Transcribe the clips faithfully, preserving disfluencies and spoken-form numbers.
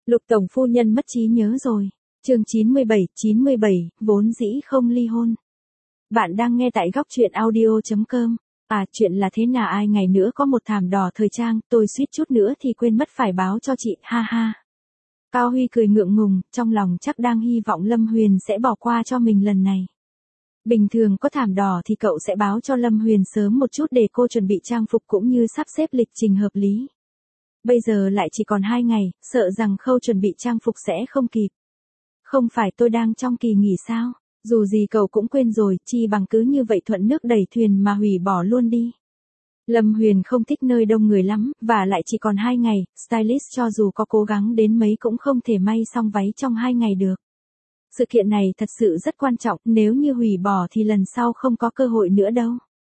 Lục tổng phu nhân mất trí nhớ rồi. Chương chín mươi bảy, chín mươi bảy, vốn dĩ không ly hôn. Bạn đang nghe tại góc truyện audio chấm com. À, chuyện là thế nào ai ngày nữa có một thảm đỏ thời trang, tôi suýt chút nữa thì quên mất phải báo cho chị, ha ha. Cao Huy cười ngượng ngùng, trong lòng chắc đang hy vọng Lâm Huyền sẽ bỏ qua cho mình lần này. Bình thường có thảm đỏ thì cậu sẽ báo cho Lâm Huyền sớm một chút để cô chuẩn bị trang phục cũng như sắp xếp lịch trình hợp lý. Bây giờ lại chỉ còn hai ngày, sợ rằng khâu chuẩn bị trang phục sẽ không kịp. Không phải tôi đang trong kỳ nghỉ sao, dù gì cậu cũng quên rồi, chi bằng cứ như vậy thuận nước đẩy thuyền mà hủy bỏ luôn đi. Lâm Huyền không thích nơi đông người lắm, và lại chỉ còn hai ngày, stylist cho dù có cố gắng đến mấy cũng không thể may xong váy trong hai ngày được. Sự kiện này thật sự rất quan trọng, nếu như hủy bỏ thì lần sau không có cơ hội nữa đâu.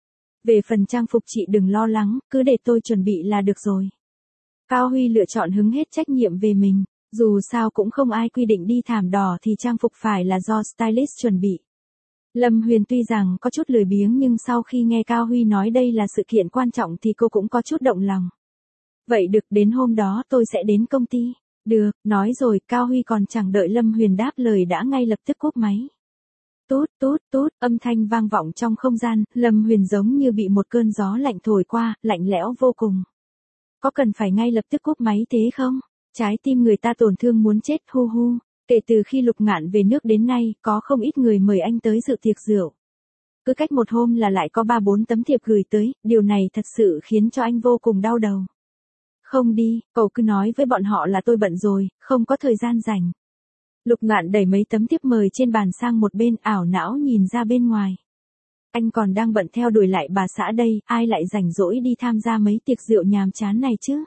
Về phần trang phục chị đừng lo lắng, cứ để tôi chuẩn bị là được rồi. Cao Huy lựa chọn hứng hết trách nhiệm về mình, dù sao cũng không ai quy định đi thảm đỏ thì trang phục phải là do stylist chuẩn bị. Lâm Huyền tuy rằng có chút lười biếng nhưng sau khi nghe Cao Huy nói đây là sự kiện quan trọng thì cô cũng có chút động lòng. Vậy được, đến hôm đó tôi sẽ đến công ty. Được, nói rồi, Cao Huy còn chẳng đợi Lâm Huyền đáp lời đã ngay lập tức cúp máy. Tút, tút, tút, âm thanh vang vọng trong không gian, Lâm Huyền giống như bị một cơn gió lạnh thổi qua, lạnh lẽo vô cùng. Có cần phải ngay lập tức cúp máy thế không? Trái tim người ta tổn thương muốn chết, hu hu. Kể từ khi Lục Ngạn về nước đến nay, có không ít người mời anh tới dự tiệc rượu. Cứ cách một hôm là lại có ba bốn tấm thiệp gửi tới, điều này thật sự khiến cho anh vô cùng đau đầu. Không đi, cậu cứ nói với bọn họ là tôi bận rồi, không có thời gian rảnh. Lục Ngạn đẩy mấy tấm thiệp mời trên bàn sang một bên, ảo não nhìn ra bên ngoài. Anh còn đang bận theo đuổi lại bà xã đây, ai lại rảnh rỗi đi tham gia mấy tiệc rượu nhàm chán này chứ?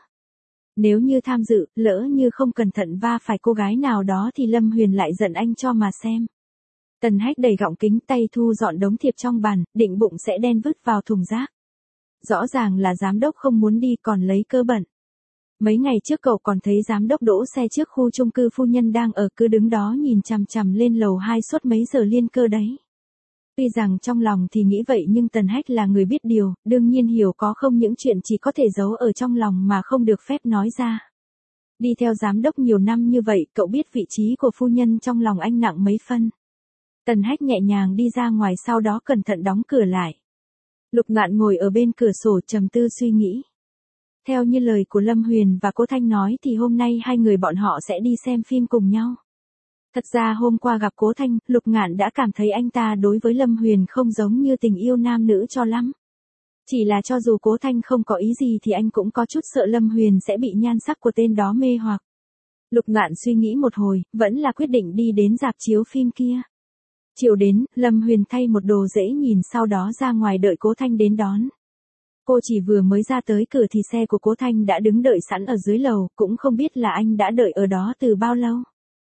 Nếu như tham dự, lỡ như không cẩn thận va phải cô gái nào đó thì Lâm Huyền lại giận anh cho mà xem. Tần Hách đẩy gọng kính tay thu dọn đống thiệp trong bàn, định bụng sẽ đen vứt vào thùng rác. Rõ ràng là giám đốc không muốn đi còn lấy cơ bận. Mấy ngày trước cậu còn thấy giám đốc đỗ xe trước khu chung cư phu nhân đang ở, cứ đứng đó nhìn chằm chằm lên lầu hai suốt mấy giờ liên cơ đấy. Tuy rằng trong lòng thì nghĩ vậy nhưng Tần Hách là người biết điều, đương nhiên hiểu có không những chuyện chỉ có thể giấu ở trong lòng mà không được phép nói ra. Đi theo giám đốc nhiều năm như vậy, cậu biết vị trí của phu nhân trong lòng anh nặng mấy phân. Tần Hách nhẹ nhàng đi ra ngoài, sau đó cẩn thận đóng cửa lại. Lục Ngạn ngồi ở bên cửa sổ trầm tư suy nghĩ. Theo như lời của Lâm Huyền và cô Thanh nói thì hôm nay hai người bọn họ sẽ đi xem phim cùng nhau. Thật ra hôm qua gặp Cố Thanh, Lục Ngạn đã cảm thấy anh ta đối với Lâm Huyền không giống như tình yêu nam nữ cho lắm. Chỉ là cho dù Cố Thanh không có ý gì thì anh cũng có chút sợ Lâm Huyền sẽ bị nhan sắc của tên đó mê hoặc. Lục Ngạn suy nghĩ một hồi, vẫn là quyết định đi đến rạp chiếu phim kia. Chiều đến, Lâm Huyền thay một đồ dễ nhìn sau đó ra ngoài đợi Cố Thanh đến đón. Cô chỉ vừa mới ra tới cửa thì xe của Cố Thanh đã đứng đợi sẵn ở dưới lầu, cũng không biết là anh đã đợi ở đó từ bao lâu.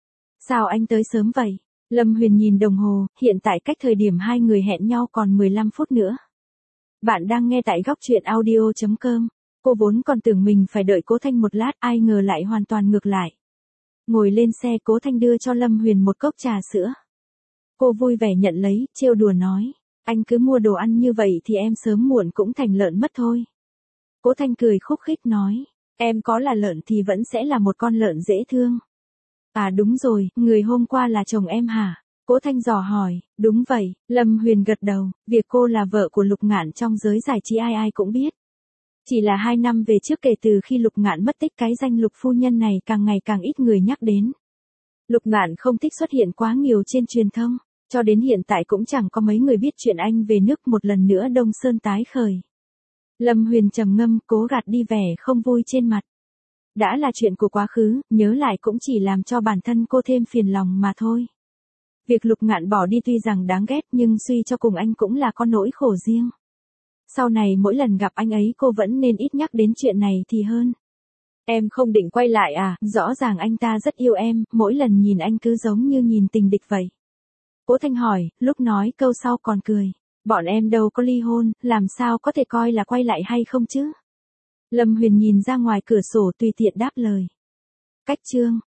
Sao anh tới sớm vậy? Lâm Huyền nhìn đồng hồ, hiện tại cách thời điểm hai người hẹn nhau còn mười lăm phút nữa. Bạn đang nghe tại góc truyện audio chấm com. Cô vốn còn tưởng mình phải đợi Cố Thanh một lát, ai ngờ lại hoàn toàn ngược lại. Ngồi lên xe, Cố Thanh đưa cho Lâm Huyền một cốc trà sữa. Cô vui vẻ nhận lấy, trêu đùa nói. Anh cứ mua đồ ăn như vậy thì em sớm muộn cũng thành lợn mất thôi. Cố Thanh cười khúc khích nói. Em có là lợn thì vẫn sẽ là một con lợn dễ thương. À đúng rồi, người hôm qua là chồng em hả? Cố Thanh dò hỏi. Đúng vậy, Lâm Huyền gật đầu, việc cô là vợ của Lục Ngạn trong giới giải trí ai ai cũng biết. Chỉ là hai năm về trước kể từ khi Lục Ngạn mất tích, cái danh Lục phu nhân này càng ngày càng ít người nhắc đến. Lục Ngạn không thích xuất hiện quá nhiều trên truyền thông, cho đến hiện tại cũng chẳng có mấy người biết chuyện anh về nước một lần nữa Đông Sơn tái khởi. Lâm Huyền trầm ngâm, cố gạt đi vẻ không vui trên mặt. Đã là chuyện của quá khứ, nhớ lại cũng chỉ làm cho bản thân cô thêm phiền lòng mà thôi. Việc Lục Ngạn bỏ đi tuy rằng đáng ghét nhưng suy cho cùng anh cũng là có nỗi khổ riêng. Sau này mỗi lần gặp anh ấy cô vẫn nên ít nhắc đến chuyện này thì hơn. Em không định quay lại à? Rõ ràng anh ta rất yêu em, mỗi lần nhìn anh cứ giống như nhìn tình địch vậy. Cố Thanh hỏi, lúc nói câu sau còn cười. Bọn em đâu có ly hôn, làm sao có thể coi là quay lại hay không chứ? Lâm Huyền nhìn ra ngoài cửa sổ tùy tiện đáp lời. Cách chương.